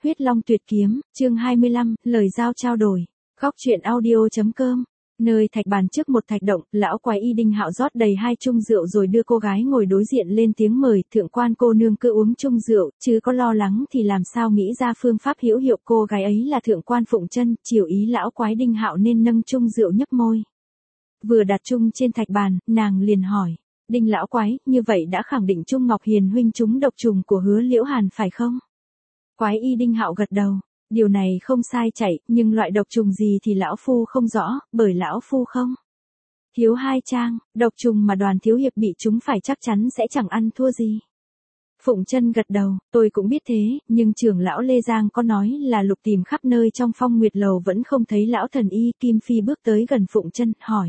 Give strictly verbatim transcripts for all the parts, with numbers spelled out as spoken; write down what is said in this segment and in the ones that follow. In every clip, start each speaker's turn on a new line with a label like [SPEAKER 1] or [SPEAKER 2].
[SPEAKER 1] Huyết Long Tuyệt Kiếm, chương hai mươi lăm, lời giao trao đổi. Góc truyện audio.com. Nơi thạch bàn trước một thạch động, lão quái y Đinh Hạo rót đầy hai chung rượu rồi đưa cô gái ngồi đối diện lên tiếng mời, thượng quan cô nương cứ uống chung rượu, chứ có lo lắng thì làm sao nghĩ ra phương pháp hữu hiệu. Cô gái ấy là thượng quan Phụng Chân, chiều ý lão quái Đinh Hạo nên nâng chung rượu nhấp môi. Vừa đặt chung trên thạch bàn, nàng liền hỏi, Đinh lão quái, như vậy đã khẳng định Trung Ngọc Hiền huynh trúng độc trùng của Hứa Liễu Hàn phải không? Quái y Đinh Hạo gật đầu, điều này không sai chạy, nhưng loại độc trùng gì thì lão phu không rõ, bởi lão phu không thiếu hai trang, độc trùng mà Đoàn thiếu hiệp bị chúng phải chắc chắn sẽ chẳng ăn thua gì. Phụng Chân gật đầu, tôi cũng biết thế, nhưng trưởng lão Lê Giang có nói là lục tìm khắp nơi trong Phong Nguyệt Lầu vẫn không thấy lão thần y. Kim Phi bước tới gần Phụng Chân, hỏi,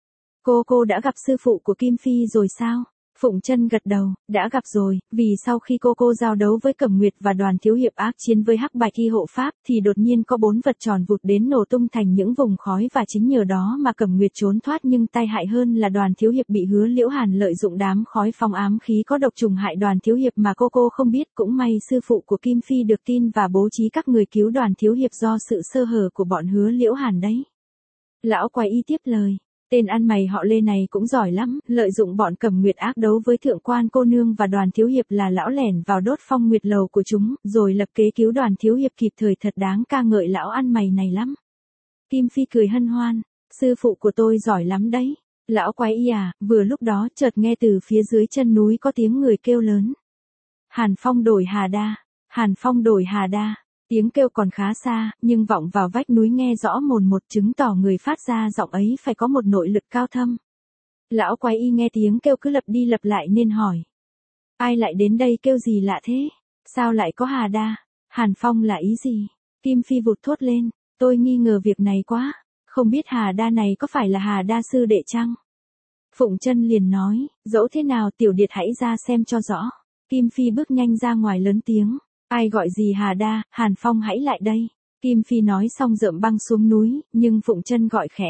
[SPEAKER 1] cô cô đã gặp sư phụ của Kim Phi rồi sao? Phụng Chân gật đầu, đã gặp rồi, vì sau khi cô cô giao đấu với Cẩm Nguyệt và Đoàn thiếu hiệp ác chiến với Hắc Bạch Y hộ pháp thì đột nhiên có bốn vật tròn vụt đến nổ tung thành những vùng khói và chính nhờ đó mà Cẩm Nguyệt trốn thoát, nhưng tai hại hơn là Đoàn thiếu hiệp bị Hứa Liễu Hàn lợi dụng đám khói phong ám khí có độc trùng hại Đoàn thiếu hiệp mà cô cô không biết. Cũng may sư phụ của Kim Phi được tin và bố trí các người cứu Đoàn thiếu hiệp do sự sơ hở của bọn Hứa Liễu Hàn đấy. Lão quái y tiếp lời, tên ăn mày họ Lê này cũng giỏi lắm, lợi dụng bọn Cẩm Nguyệt ác đấu với thượng quan cô nương và Đoàn thiếu hiệp là lão lẻn vào đốt Phong Nguyệt Lầu của chúng, rồi lập kế cứu Đoàn thiếu hiệp kịp thời, thật đáng ca ngợi lão ăn mày này lắm. Kim Phi cười hân hoan, sư phụ của tôi giỏi lắm đấy. Lão quái y à, vừa lúc đó chợt nghe từ phía dưới chân núi có tiếng người kêu lớn. Hàn Phong đổi Hà Đa, Hàn Phong đổi Hà Đa. Tiếng kêu còn khá xa, nhưng vọng vào vách núi nghe rõ mồn một, chứng tỏ người phát ra giọng ấy phải có một nội lực cao thâm. Lão quái y nghe tiếng kêu cứ lặp đi lặp lại nên hỏi, ai lại đến đây kêu gì lạ thế? Sao lại có Hà Đa? Hàn Phong là ý gì? Kim Phi vụt thốt lên, tôi nghi ngờ việc này quá, không biết Hà Đa này có phải là Hà Đa sư đệ chăng? Phụng Chân liền nói, dẫu thế nào tiểu điệt hãy ra xem cho rõ. Kim Phi bước nhanh ra ngoài lớn tiếng, ai gọi gì Hà Đa, Hàn Phong hãy lại đây. Kim Phi nói xong dợm băng xuống núi, nhưng Phụng Chân gọi khẽ,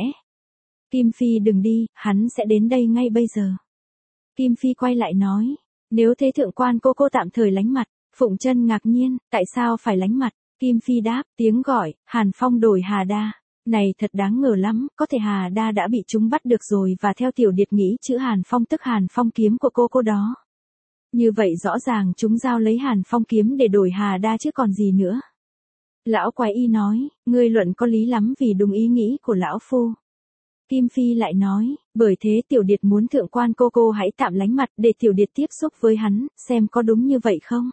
[SPEAKER 1] Kim Phi đừng đi, hắn sẽ đến đây ngay bây giờ. Kim Phi quay lại nói, nếu thế thượng quan cô cô tạm thời lánh mặt. Phụng Chân ngạc nhiên, tại sao phải lánh mặt? Kim Phi đáp, tiếng gọi, Hàn Phong đổi Hà Đa. Này thật đáng ngờ lắm, có thể Hà Đa đã bị chúng bắt được rồi, và theo tiểu điệt nghĩ chữ Hàn Phong tức Hàn Phong kiếm của cô cô đó. Như vậy rõ ràng chúng giao lấy Hàn Phong kiếm để đổi Hà Đa chứ còn gì nữa. Lão quái y nói, ngươi luận có lý lắm vì đúng ý nghĩ của lão phu. Kim Phi lại nói, bởi thế tiểu điệt muốn thượng quan cô cô hãy tạm lánh mặt để tiểu điệt tiếp xúc với hắn, xem có đúng như vậy không.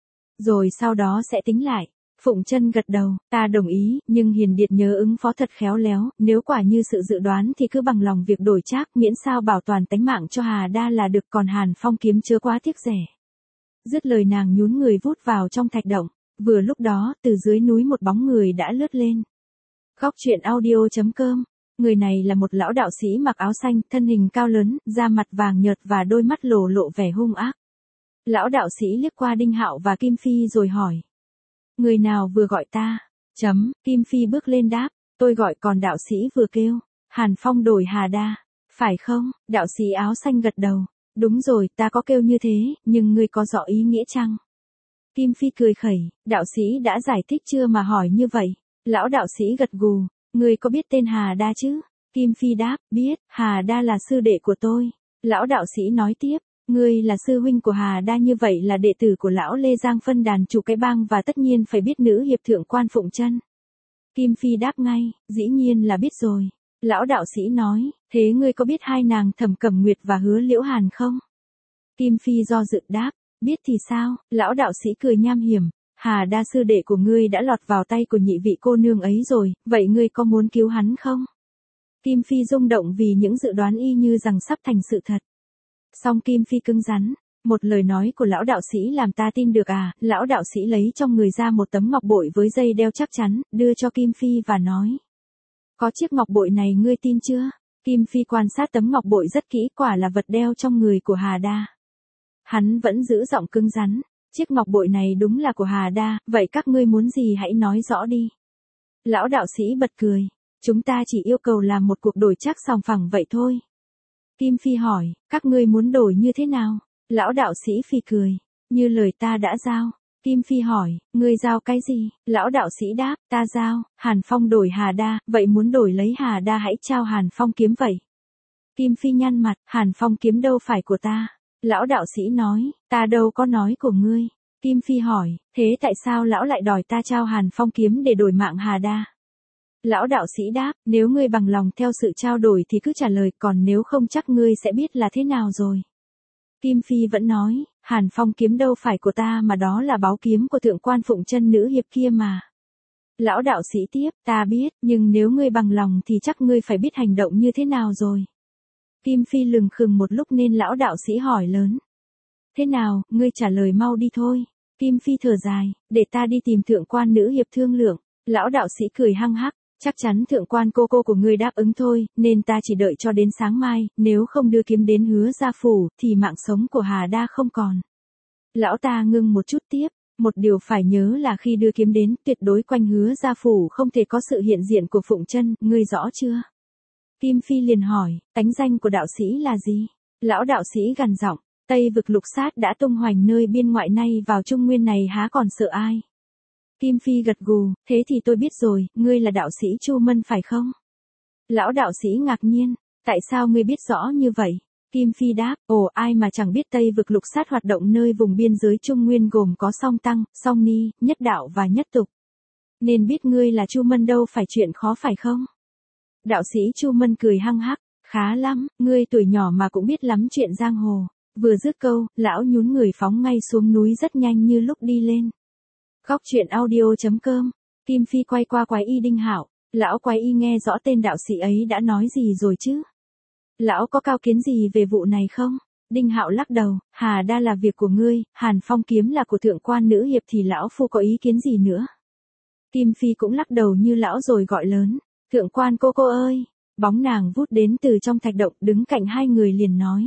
[SPEAKER 1] Rồi sau đó sẽ tính lại. Phụng Chân gật đầu, ta đồng ý, nhưng hiền điệt nhớ ứng phó thật khéo léo, nếu quả như sự dự đoán thì cứ bằng lòng việc đổi trác, miễn sao bảo toàn tánh mạng cho Hà Đa là được, còn Hàn Phong kiếm chớ quá tiếc rẻ. Dứt lời nàng nhún người vút vào trong thạch động, vừa lúc đó, từ dưới núi một bóng người đã lướt lên. Góc truyện audio.com. Người này là một lão đạo sĩ mặc áo xanh, thân hình cao lớn, da mặt vàng nhợt và đôi mắt lồ lộ vẻ hung ác. Lão đạo sĩ liếc qua Đinh Hạo và Kim Phi rồi hỏi, người nào vừa gọi ta? Chấm, Kim Phi bước lên đáp, tôi gọi, còn đạo sĩ vừa kêu, Hàn Phong đổi Hà Đa, phải không? Đạo sĩ áo xanh gật đầu, đúng rồi, ta có kêu như thế, nhưng ngươi có rõ ý nghĩa chăng? Kim Phi cười khẩy, đạo sĩ đã giải thích chưa mà hỏi như vậy? Lão đạo sĩ gật gù, ngươi có biết tên Hà Đa chứ? Kim Phi đáp, biết, Hà Đa là sư đệ của tôi. Lão đạo sĩ nói tiếp, ngươi là sư huynh của Hà Đa, như vậy là đệ tử của lão Lê Giang phân đàn chủ cái bang và tất nhiên phải biết nữ hiệp thượng quan Phụng Chân. Kim Phi đáp ngay, dĩ nhiên là biết rồi. Lão đạo sĩ nói, thế ngươi có biết hai nàng Thẩm Cẩm Nguyệt và Hứa Liễu Hàn không? Kim Phi do dự đáp, biết thì sao? Lão đạo sĩ cười nham hiểm, Hà Đa sư đệ của ngươi đã lọt vào tay của nhị vị cô nương ấy rồi, vậy ngươi có muốn cứu hắn không? Kim Phi rung động vì những dự đoán y như rằng sắp thành sự thật. Song Kim Phi cứng rắn, một lời nói của lão đạo sĩ làm ta tin được à? Lão đạo sĩ lấy trong người ra một tấm ngọc bội với dây đeo chắc chắn, đưa cho Kim Phi và nói, có chiếc ngọc bội này ngươi tin chưa? Kim Phi quan sát tấm ngọc bội rất kỹ, quả là vật đeo trong người của Hà Đa. Hắn vẫn giữ giọng cứng rắn, chiếc ngọc bội này đúng là của Hà Đa, vậy các ngươi muốn gì hãy nói rõ đi. Lão đạo sĩ bật cười, chúng ta chỉ yêu cầu làm một cuộc đổi trác sòng phẳng vậy thôi. Kim Phi hỏi, các ngươi muốn đổi như thế nào? Lão đạo sĩ Phi cười, như lời ta đã giao. Kim Phi hỏi, ngươi giao cái gì? Lão đạo sĩ đáp, ta giao, Hàn Phong đổi Hà Đa, vậy muốn đổi lấy Hà Đa hãy trao Hàn Phong kiếm vậy. Kim Phi nhăn mặt, Hàn Phong kiếm đâu phải của ta. Lão đạo sĩ nói, ta đâu có nói của ngươi. Kim Phi hỏi, thế tại sao lão lại đòi ta trao Hàn Phong kiếm để đổi mạng Hà Đa? Lão đạo sĩ đáp, nếu ngươi bằng lòng theo sự trao đổi thì cứ trả lời, còn nếu không chắc ngươi sẽ biết là thế nào rồi. Kim Phi vẫn nói, Hàn Phong kiếm đâu phải của ta mà đó là báu kiếm của thượng quan Phụng Chân nữ hiệp kia mà. Lão đạo sĩ tiếp, ta biết, nhưng nếu ngươi bằng lòng thì chắc ngươi phải biết hành động như thế nào rồi. Kim Phi lừng khừng một lúc nên lão đạo sĩ hỏi lớn. Thế nào, ngươi trả lời mau đi thôi. Kim Phi thở dài, để ta đi tìm thượng quan nữ hiệp thương lượng. Lão đạo sĩ cười hăng hắc, chắc chắn thượng quan cô cô của ngươi đáp ứng thôi, nên ta chỉ đợi cho đến sáng mai, nếu không đưa kiếm đến Hứa Gia phủ, thì mạng sống của Hà Đa không còn. Lão ta ngưng một chút tiếp, một điều phải nhớ là khi đưa kiếm đến, tuyệt đối quanh Hứa Gia phủ không thể có sự hiện diện của Phụng Chân, ngươi rõ chưa? Kim Phi liền hỏi, tánh danh của đạo sĩ là gì? Lão đạo sĩ gằn giọng, Tây vực lục sát đã tung hoành nơi biên ngoại nay vào Trung Nguyên này há còn sợ ai? Kim Phi gật gù, thế thì tôi biết rồi, ngươi là đạo sĩ Chu Mân phải không? Lão đạo sĩ ngạc nhiên, tại sao ngươi biết rõ như vậy? Kim Phi đáp, ồ ai mà chẳng biết Tây vực lục sát hoạt động nơi vùng biên giới Trung Nguyên gồm có Song Tăng, Song Ni, Nhất Đạo và Nhất Tục. Nên biết ngươi là Chu Mân đâu phải chuyện khó phải không? Đạo sĩ Chu Mân cười hăng hắc, khá lắm, ngươi tuổi nhỏ mà cũng biết lắm chuyện giang hồ. Vừa dứt câu, lão nhún người phóng ngay xuống núi rất nhanh như lúc đi lên. Góc truyện audio chấm com. Kim Phi quay qua Quái Y Đinh Hạo, lão Quái Y nghe rõ tên đạo sĩ ấy đã nói gì rồi chứ? Lão có cao kiến gì về vụ này không? Đinh Hạo lắc đầu, Hà Đa là việc của ngươi, Hàn Phong kiếm là của thượng quan nữ hiệp thì lão phu có ý kiến gì nữa? Kim Phi cũng lắc đầu như lão rồi gọi lớn, thượng quan cô cô ơi! Bóng nàng vút đến từ trong thạch động đứng cạnh hai người liền nói.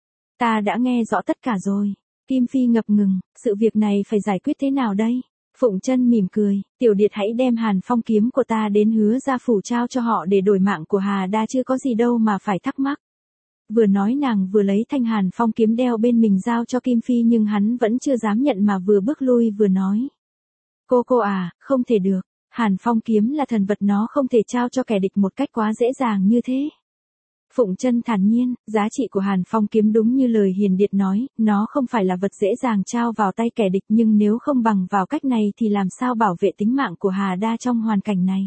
[SPEAKER 1] Ta đã nghe rõ tất cả rồi. Kim Phi ngập ngừng, sự việc này phải giải quyết thế nào đây? Phụng Chân mỉm cười, tiểu điệt hãy đem Hàn Phong kiếm của ta đến Hứa Gia phủ trao cho họ để đổi mạng của Hà Đa chứ có gì đâu mà phải thắc mắc. Vừa nói nàng vừa lấy thanh Hàn Phong kiếm đeo bên mình giao cho Kim Phi nhưng hắn vẫn chưa dám nhận mà vừa bước lui vừa nói. Cô cô à, không thể được, Hàn Phong kiếm là thần vật nó không thể trao cho kẻ địch một cách quá dễ dàng như thế. Phụng Chân thản nhiên, giá trị của Hàn Phong kiếm đúng như lời Hiền Điệt nói, nó không phải là vật dễ dàng trao vào tay kẻ địch nhưng nếu không bằng vào cách này thì làm sao bảo vệ tính mạng của Hà Đa trong hoàn cảnh này.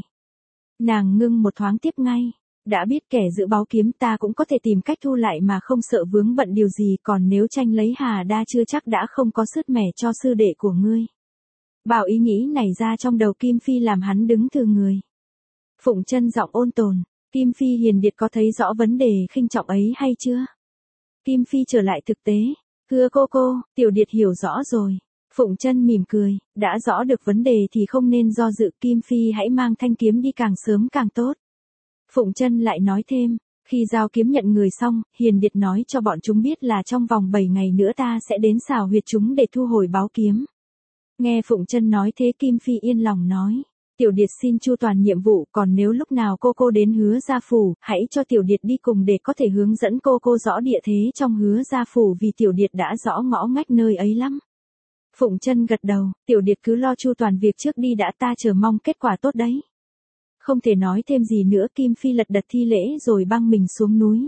[SPEAKER 1] Nàng ngưng một thoáng tiếp ngay, đã biết kẻ giữ báu kiếm ta cũng có thể tìm cách thu lại mà không sợ vướng bận điều gì còn nếu tranh lấy Hà Đa chưa chắc đã không có sứt mẻ cho sư đệ của ngươi. Bảo ý nghĩ này ra trong đầu Kim Phi làm hắn đứng thừ người. Phụng Chân giọng ôn tồn. Kim Phi Hiền Điệt có thấy rõ vấn đề khinh trọng ấy hay chưa? Kim Phi trở lại thực tế. Thưa cô cô, tiểu điệt hiểu rõ rồi. Phụng Chân mỉm cười, đã rõ được vấn đề thì không nên do dự, Kim Phi hãy mang thanh kiếm đi càng sớm càng tốt. Phụng Chân lại nói thêm, khi giao kiếm nhận người xong, Hiền Điệt nói cho bọn chúng biết là trong vòng bảy ngày nữa ta sẽ đến xào huyệt chúng để thu hồi báu kiếm. Nghe Phụng Chân nói thế Kim Phi yên lòng nói. Tiểu điệt xin chu toàn nhiệm vụ, còn nếu lúc nào cô cô đến Hứa Gia phủ, hãy cho tiểu điệt đi cùng để có thể hướng dẫn cô cô rõ địa thế trong Hứa Gia phủ vì tiểu điệt đã rõ ngõ ngách nơi ấy lắm. Phụng Chân gật đầu, tiểu điệt cứ lo chu toàn việc trước đi đã, ta chờ mong kết quả tốt đấy. Không thể nói thêm gì nữa, Kim Phi lật đật thi lễ rồi băng mình xuống núi.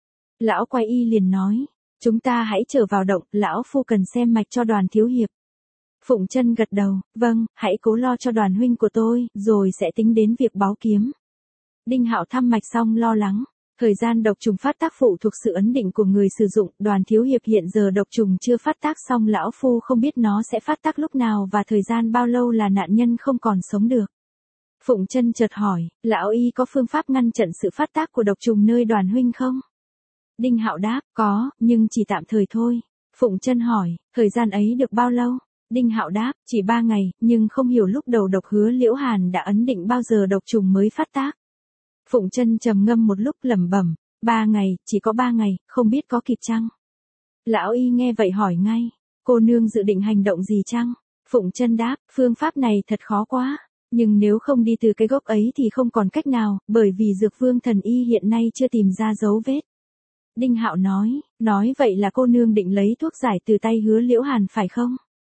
[SPEAKER 1] Lão Quái Y liền nói, chúng ta hãy trở vào động, lão phu cần xem mạch cho Đoàn thiếu hiệp. Phụng Chân gật đầu, vâng, hãy cố lo cho Đoàn huynh của tôi, rồi sẽ tính đến việc báu kiếm. Đinh Hạo thăm mạch xong lo lắng, thời gian độc trùng phát tác phụ thuộc sự ấn định của người sử dụng, Đoàn thiếu hiệp hiện giờ độc trùng chưa phát tác xong lão phu không biết nó sẽ phát tác lúc nào và thời gian bao lâu là nạn nhân không còn sống được. Phụng Chân chợt hỏi, lão y có phương pháp ngăn chặn sự phát tác của độc trùng nơi Đoàn huynh không? Đinh Hạo đáp, có, nhưng chỉ tạm thời thôi. Phụng Chân hỏi, thời gian ấy được bao lâu? Đinh Hạo đáp, chỉ ba ngày, nhưng không hiểu lúc đầu độc Hứa Liễu Hàn đã ấn định bao giờ độc trùng mới phát tác. Phụng Chân trầm ngâm một lúc lẩm bẩm, ba ngày, chỉ có ba ngày, không biết có kịp chăng? Lão y nghe vậy hỏi ngay, cô nương dự định hành động gì chăng? Phụng Chân đáp, phương pháp này thật khó quá, nhưng nếu không đi từ cái gốc ấy thì không còn cách nào, bởi vì Dược Vương thần y hiện nay chưa tìm ra dấu vết. Đinh Hạo nói, nói vậy là cô nương định lấy thuốc giải từ tay Hứa Liễu Hàn phải không?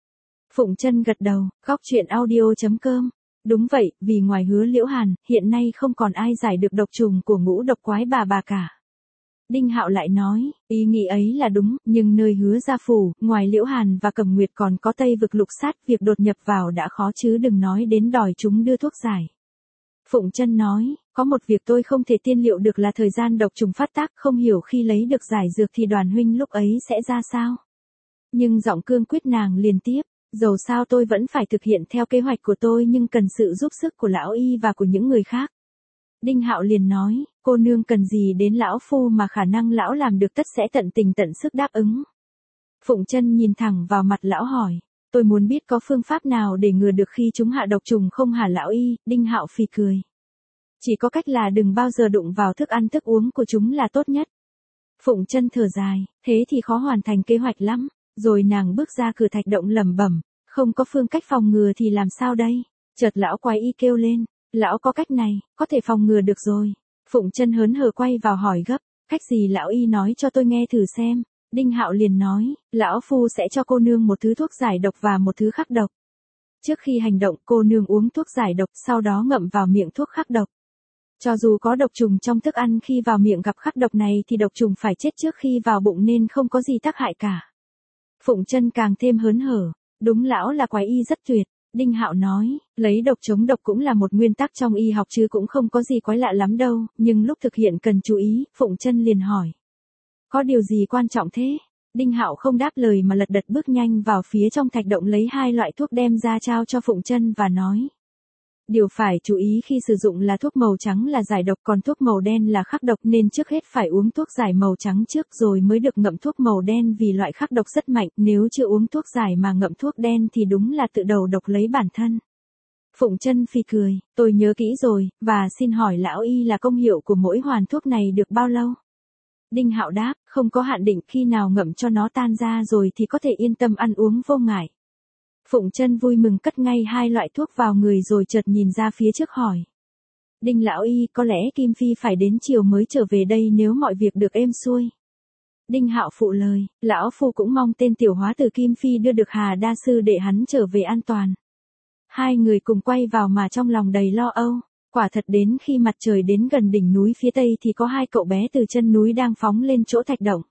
[SPEAKER 1] Phụng Chân gật đầu, góc chuyện audio.com. Đúng vậy, vì ngoài Hứa Liễu Hàn, hiện nay không còn ai giải được độc trùng của ngũ độc quái bà bà cả. Đinh Hạo lại nói, ý nghĩ ấy là đúng, nhưng nơi Hứa gia phủ, ngoài Liễu Hàn và Cẩm Nguyệt còn có Tây vực lục sát, việc đột nhập vào đã khó chứ đừng nói đến đòi chúng đưa thuốc giải. Phụng Chân nói, có một việc tôi không thể tiên liệu được là thời gian độc trùng phát tác, không hiểu khi lấy được giải dược thì Đoàn huynh lúc ấy sẽ ra sao. Nhưng giọng cương quyết nàng liền tiếp, dầu sao tôi vẫn phải thực hiện theo kế hoạch của tôi nhưng cần sự giúp sức của lão y và của những người khác. Đinh Hạo liền nói, cô nương cần gì đến lão phu mà khả năng lão làm được tất sẽ tận tình tận sức đáp ứng. Phụng Chân nhìn thẳng vào mặt lão hỏi, tôi muốn biết có phương pháp nào để ngừa được khi chúng hạ độc trùng không hả lão y. Đinh Hạo phì cười. Chỉ có cách là đừng bao giờ đụng vào thức ăn thức uống của chúng là tốt nhất. Phụng Chân thở dài, thế thì khó hoàn thành kế hoạch lắm. Rồi nàng bước ra cửa thạch động lẩm bẩm, không có phương cách phòng ngừa thì làm sao đây? Chợt lão quái y kêu lên, lão có cách này, có thể phòng ngừa được rồi. Phụng Chân hớn hở quay vào hỏi gấp, cách gì lão y nói cho tôi nghe thử xem. Đinh Hạo liền nói, lão phu sẽ cho cô nương một thứ thuốc giải độc và một thứ khắc độc. Trước khi hành động cô nương uống thuốc giải độc, sau đó ngậm vào miệng thuốc khắc độc. Cho dù có độc trùng trong thức ăn khi vào miệng gặp khắc độc này thì độc trùng phải chết trước khi vào bụng nên không có gì tác hại cả. Phụng Chân càng thêm hớn hở, đúng lão là quái y rất tuyệt. Đinh Hạo nói, lấy độc chống độc cũng là một nguyên tắc trong y học chứ cũng không có gì quái lạ lắm đâu, nhưng lúc thực hiện cần chú ý. Phụng Chân liền hỏi, có điều gì quan trọng thế? Đinh Hạo không đáp lời mà lật đật bước nhanh vào phía trong thạch động lấy hai loại thuốc đem ra trao cho Phụng Chân và nói, điều phải chú ý khi sử dụng là thuốc màu trắng là giải độc, còn thuốc màu đen là khắc độc, nên trước hết phải uống thuốc giải màu trắng trước rồi mới được ngậm thuốc màu đen vì loại khắc độc rất mạnh, nếu chưa uống thuốc giải mà ngậm thuốc đen thì đúng là tự đầu độc lấy bản thân. Phụng Chân phì cười, tôi nhớ kỹ rồi, và xin hỏi lão y là công hiệu của mỗi hoàn thuốc này được bao lâu? Đinh Hạo đáp, không có hạn định, khi nào ngậm cho nó tan ra rồi thì có thể yên tâm ăn uống vô ngại. Phụng Chân vui mừng cất ngay hai loại thuốc vào người rồi chợt nhìn ra phía trước hỏi, Đinh lão y, có lẽ Kim Phi phải đến chiều mới trở về đây nếu mọi việc được êm xuôi. Đinh Hạo phụ lời, lão phu cũng mong tên tiểu hóa từ Kim Phi đưa được Hà đa sư để hắn trở về an toàn. Hai người cùng quay vào mà trong lòng đầy lo âu. Quả thật đến khi mặt trời đến gần đỉnh núi phía tây thì có hai cậu bé từ chân núi đang phóng lên chỗ thạch động.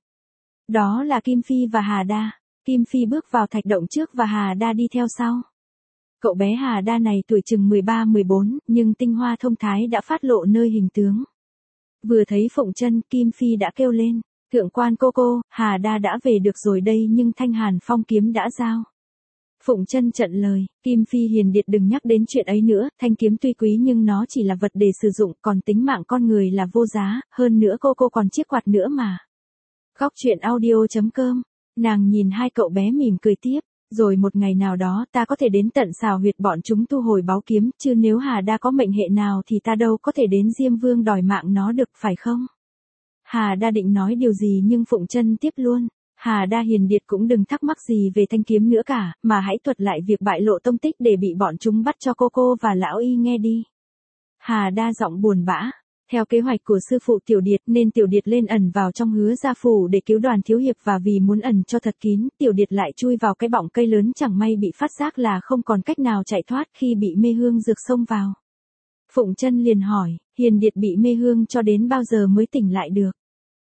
[SPEAKER 1] Đó là Kim Phi và Hà Đa. Kim Phi bước vào thạch động trước và Hà Đa đi theo sau. Cậu bé Hà Đa này tuổi chừng mười ba mười bốn, nhưng tinh hoa thông thái đã phát lộ nơi hình tướng. Vừa thấy Phụng Chân, Kim Phi đã kêu lên, thượng quan cô cô, Hà Đa đã về được rồi đây, nhưng thanh hàn phong kiếm đã giao. Phụng Chân chặn lời, Kim Phi hiền điệt đừng nhắc đến chuyện ấy nữa, thanh kiếm tuy quý nhưng nó chỉ là vật để sử dụng, còn tính mạng con người là vô giá, hơn nữa cô cô còn chiếc quạt nữa mà. Góc chuyện audio.com, nàng nhìn hai cậu bé mỉm cười tiếp, rồi một ngày nào đó ta có thể đến tận xào huyệt bọn chúng thu hồi báu kiếm, chứ nếu Hà Đa có mệnh hệ nào thì ta đâu có thể đến Diêm Vương đòi mạng nó được, phải không? Hà Đa định nói điều gì nhưng Phụng Chân tiếp luôn. Hà Đa hiền điệt cũng đừng thắc mắc gì về thanh kiếm nữa cả, mà hãy thuật lại việc bại lộ tông tích để bị bọn chúng bắt cho cô cô và lão y nghe đi. Hà Đa giọng buồn bã, theo kế hoạch của sư phụ Tiểu Điệt nên Tiểu Điệt lên ẩn vào trong Hứa gia phủ để cứu Đoàn thiếu hiệp, và vì muốn ẩn cho thật kín, Tiểu Điệt lại chui vào cái bọng cây lớn, chẳng may bị phát giác là không còn cách nào chạy thoát khi bị mê hương dược xông vào. Phụng Chân liền hỏi, hiền điệt bị mê hương cho đến bao giờ mới tỉnh lại được?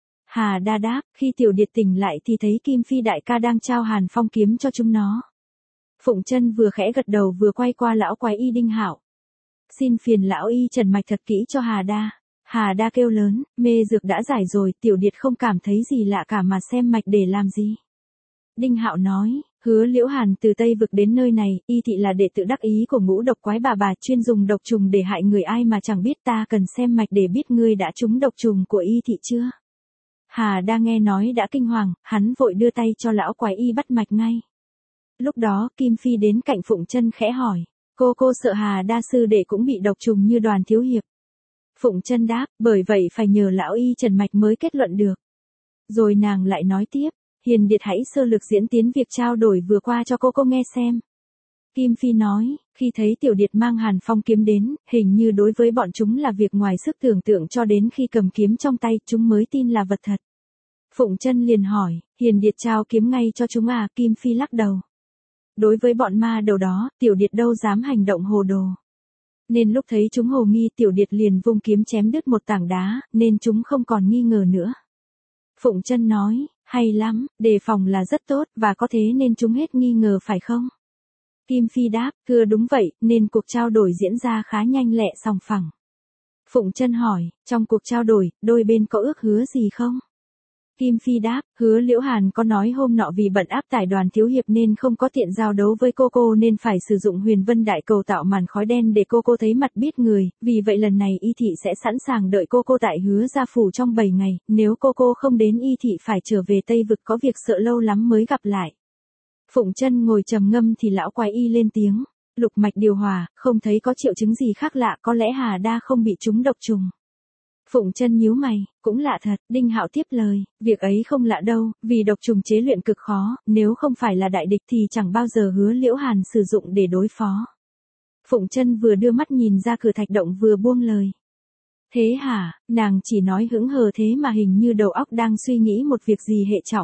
[SPEAKER 1] Hà Đa đáp, khi Tiểu Điệt tỉnh lại thì thấy Kim Phi đại ca đang trao hàn phong kiếm cho chúng nó. Phụng Chân vừa khẽ gật đầu vừa quay qua lão quái y Đinh Hạo. Xin phiền lão y trần mạch thật kỹ cho Hà Đa. Hà Đa kêu lớn, mê dược đã giải rồi, Tiểu Điệt không cảm thấy gì lạ cả mà xem mạch để làm gì. Đinh Hạo nói, Hứa Liễu Hàn từ Tây vực đến nơi này, y thị là đệ tử đắc ý của ngũ độc quái bà bà, chuyên dùng độc trùng để hại người, ai mà chẳng biết, ta cần xem mạch để biết ngươi đã trúng độc trùng của y thị chưa. Hà Đa nghe nói đã kinh hoàng, hắn vội đưa tay cho lão quái y bắt mạch ngay. Lúc đó Kim Phi đến cạnh Phụng Chân khẽ hỏi, cô cô sợ Hà Đa sư đệ cũng bị độc trùng như Đoàn thiếu hiệp? Phụng Chân đáp, bởi vậy phải nhờ lão y trần mạch mới kết luận được. Rồi nàng lại nói tiếp, hiền điệt hãy sơ lược diễn tiến việc trao đổi vừa qua cho cô cô nghe xem. Kim Phi nói, khi thấy Tiểu Điệt mang hàn phong kiếm đến, hình như đối với bọn chúng là việc ngoài sức tưởng tượng, cho đến khi cầm kiếm trong tay chúng mới tin là vật thật. Phụng Chân liền hỏi, hiền điệt trao kiếm ngay cho chúng à? Kim Phi lắc đầu. Đối với bọn ma đầu đó, Tiểu Điệt đâu dám hành động hồ đồ. Nên lúc thấy chúng hồ nghi, Tiểu Điệt liền vung kiếm chém đứt một tảng đá, nên chúng không còn nghi ngờ nữa. Phụng Chân nói, hay lắm, đề phòng là rất tốt, và có thế nên chúng hết nghi ngờ phải không? Kim Phi đáp, thưa đúng vậy, nên cuộc trao đổi diễn ra khá nhanh lẹ sòng phẳng. Phụng Chân hỏi, trong cuộc trao đổi, đôi bên có ước hứa gì không? Kim Phi đáp, hứa Liễu Hàn có nói hôm nọ vì bận áp tải Đoàn thiếu hiệp nên không có tiện giao đấu với cô cô nên phải sử dụng Huyền Vân Đại Cầu tạo màn khói đen để cô cô thấy mặt biết người, vì vậy lần này Y thị sẽ sẵn sàng đợi cô cô tại Hứa Gia phủ trong bảy ngày, nếu cô cô không đến Y thị phải trở về Tây Vực có việc sợ lâu lắm mới gặp lại. Phụng Chân ngồi trầm ngâm thì lão quái y lên tiếng, lục mạch điều hòa, không thấy có triệu chứng gì khác lạ, có lẽ Hà Đa không bị trúng độc trùng. Phụng Chân nhíu mày, cũng lạ thật, Đinh Hạo tiếp lời, việc ấy không lạ đâu, vì độc trùng chế luyện cực khó, nếu không phải là đại địch thì chẳng bao giờ Hứa Liễu Hàn sử dụng để đối phó. Phụng Chân vừa đưa mắt nhìn ra cửa thạch động vừa buông lời. Thế hả, nàng chỉ nói hững hờ thế mà hình như đầu óc đang suy nghĩ một việc gì hệ trọng.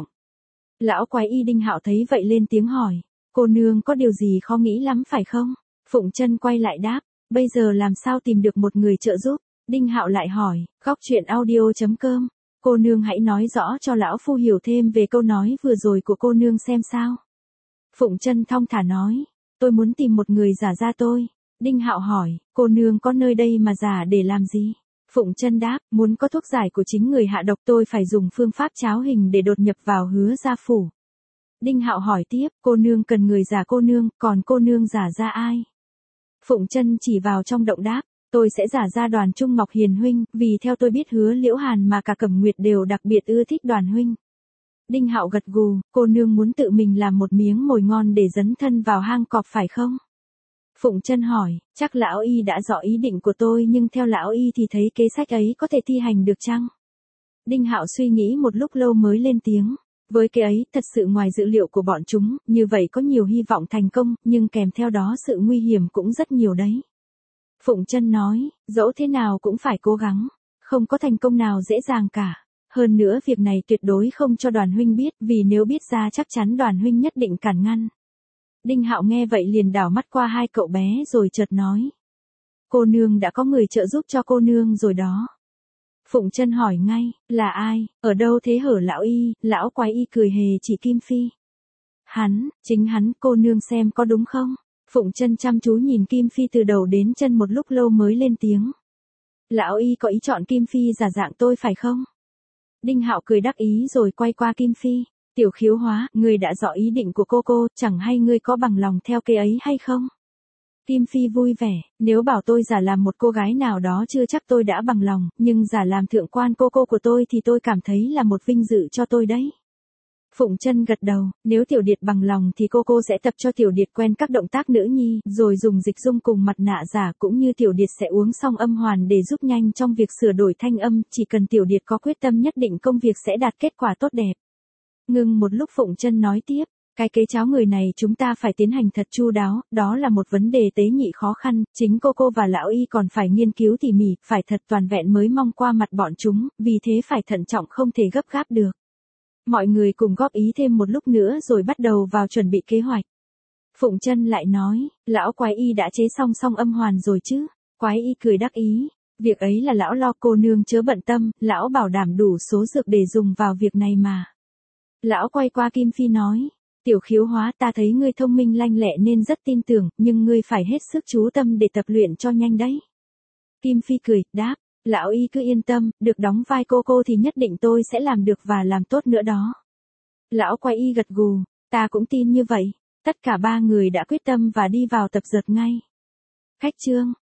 [SPEAKER 1] Lão quái y Đinh Hạo thấy vậy lên tiếng hỏi, cô nương có điều gì khó nghĩ lắm phải không? Phụng Chân quay lại đáp, bây giờ làm sao tìm được một người trợ giúp? Đinh Hạo lại hỏi, góc truyện audio chấm com, cô nương hãy nói rõ cho lão phu hiểu thêm về câu nói vừa rồi của cô nương xem sao. Phụng Chân thong thả nói, tôi muốn tìm một người giả ra tôi. Đinh Hạo hỏi, cô nương có nơi đây mà giả để làm gì? Phụng Chân đáp, muốn có thuốc giải của chính người hạ độc tôi phải dùng phương pháp cháo hình để đột nhập vào Hứa Gia phủ. Đinh Hạo hỏi tiếp, cô nương cần người giả cô nương, còn cô nương giả ra ai? Phụng Chân chỉ vào trong động đáp, tôi sẽ giả ra Đoàn Trung Ngọc Hiền huynh, vì theo tôi biết Hứa Liễu Hàn mà cả Cẩm Nguyệt đều đặc biệt ưa thích Đoàn huynh. Đinh Hạo gật gù, cô nương muốn tự mình làm một miếng mồi ngon để dấn thân vào hang cọp phải không? Phụng Chân hỏi, chắc lão y đã rõ ý định của tôi nhưng theo lão y thì thấy kế sách ấy có thể thi hành được chăng? Đinh Hạo suy nghĩ một lúc lâu mới lên tiếng, với cái ấy thật sự ngoài dự liệu của bọn chúng, như vậy có nhiều hy vọng thành công, nhưng kèm theo đó sự nguy hiểm cũng rất nhiều đấy. Phụng Chân nói, dẫu thế nào cũng phải cố gắng, không có thành công nào dễ dàng cả. Hơn nữa việc này tuyệt đối không cho Đoàn huynh biết, vì nếu biết ra chắc chắn Đoàn huynh nhất định cản ngăn. Đinh Hạo nghe vậy liền đảo mắt qua hai cậu bé rồi chợt nói, cô nương đã có người trợ giúp cho cô nương rồi đó. Phụng Chân hỏi ngay, là ai, ở đâu thế hở lão y? Lão quái y cười hề chỉ Kim Phi. Hắn, chính hắn, cô nương xem có đúng không? Phụng Chân chăm chú nhìn Kim Phi từ đầu đến chân một lúc lâu mới lên tiếng. Lão y có ý chọn Kim Phi giả dạng tôi phải không? Đinh Hạo cười đắc ý rồi quay qua Kim Phi. Tiểu Khiếu Hóa, ngươi đã rõ ý định của cô cô, chẳng hay ngươi có bằng lòng theo kế ấy hay không? Kim Phi vui vẻ, nếu bảo tôi giả làm một cô gái nào đó chưa chắc tôi đã bằng lòng, nhưng giả làm thượng quan cô cô của tôi thì tôi cảm thấy là một vinh dự cho tôi đấy. Phụng Chân gật đầu, nếu Tiểu Điệt bằng lòng thì cô cô sẽ tập cho Tiểu Điệt quen các động tác nữ nhi, rồi dùng dịch dung cùng mặt nạ giả cũng như Tiểu Điệt sẽ uống xong âm hoàn để giúp nhanh trong việc sửa đổi thanh âm, chỉ cần Tiểu Điệt có quyết tâm nhất định công việc sẽ đạt kết quả tốt đẹp. Ngừng một lúc Phụng Chân nói tiếp, cái kế cháo người này chúng ta phải tiến hành thật chu đáo, đó là một vấn đề tế nhị khó khăn, chính cô cô và lão y còn phải nghiên cứu tỉ mỉ, phải thật toàn vẹn mới mong qua mặt bọn chúng, vì thế phải thận trọng không thể gấp gáp được. Mọi người cùng góp ý thêm một lúc nữa rồi bắt đầu vào chuẩn bị kế hoạch. Phụng Chân lại nói, lão quái y đã chế xong xong âm hoàn rồi chứ? Quái y cười đắc ý, việc ấy là lão lo, cô nương chớ bận tâm, lão bảo đảm đủ số dược để dùng vào việc này mà. Lão quay qua Kim Phi nói, Tiểu Khiếu Hóa, ta thấy ngươi thông minh lanh lẹ nên rất tin tưởng, nhưng ngươi phải hết sức chú tâm để tập luyện cho nhanh đấy. Kim Phi cười, đáp, lão y cứ yên tâm, được đóng vai cô cô thì nhất định tôi sẽ làm được và làm tốt nữa đó. Lão quái y gật gù, ta cũng tin như vậy. Tất cả ba người đã quyết tâm và đi vào tập dượt ngay. Khách trương.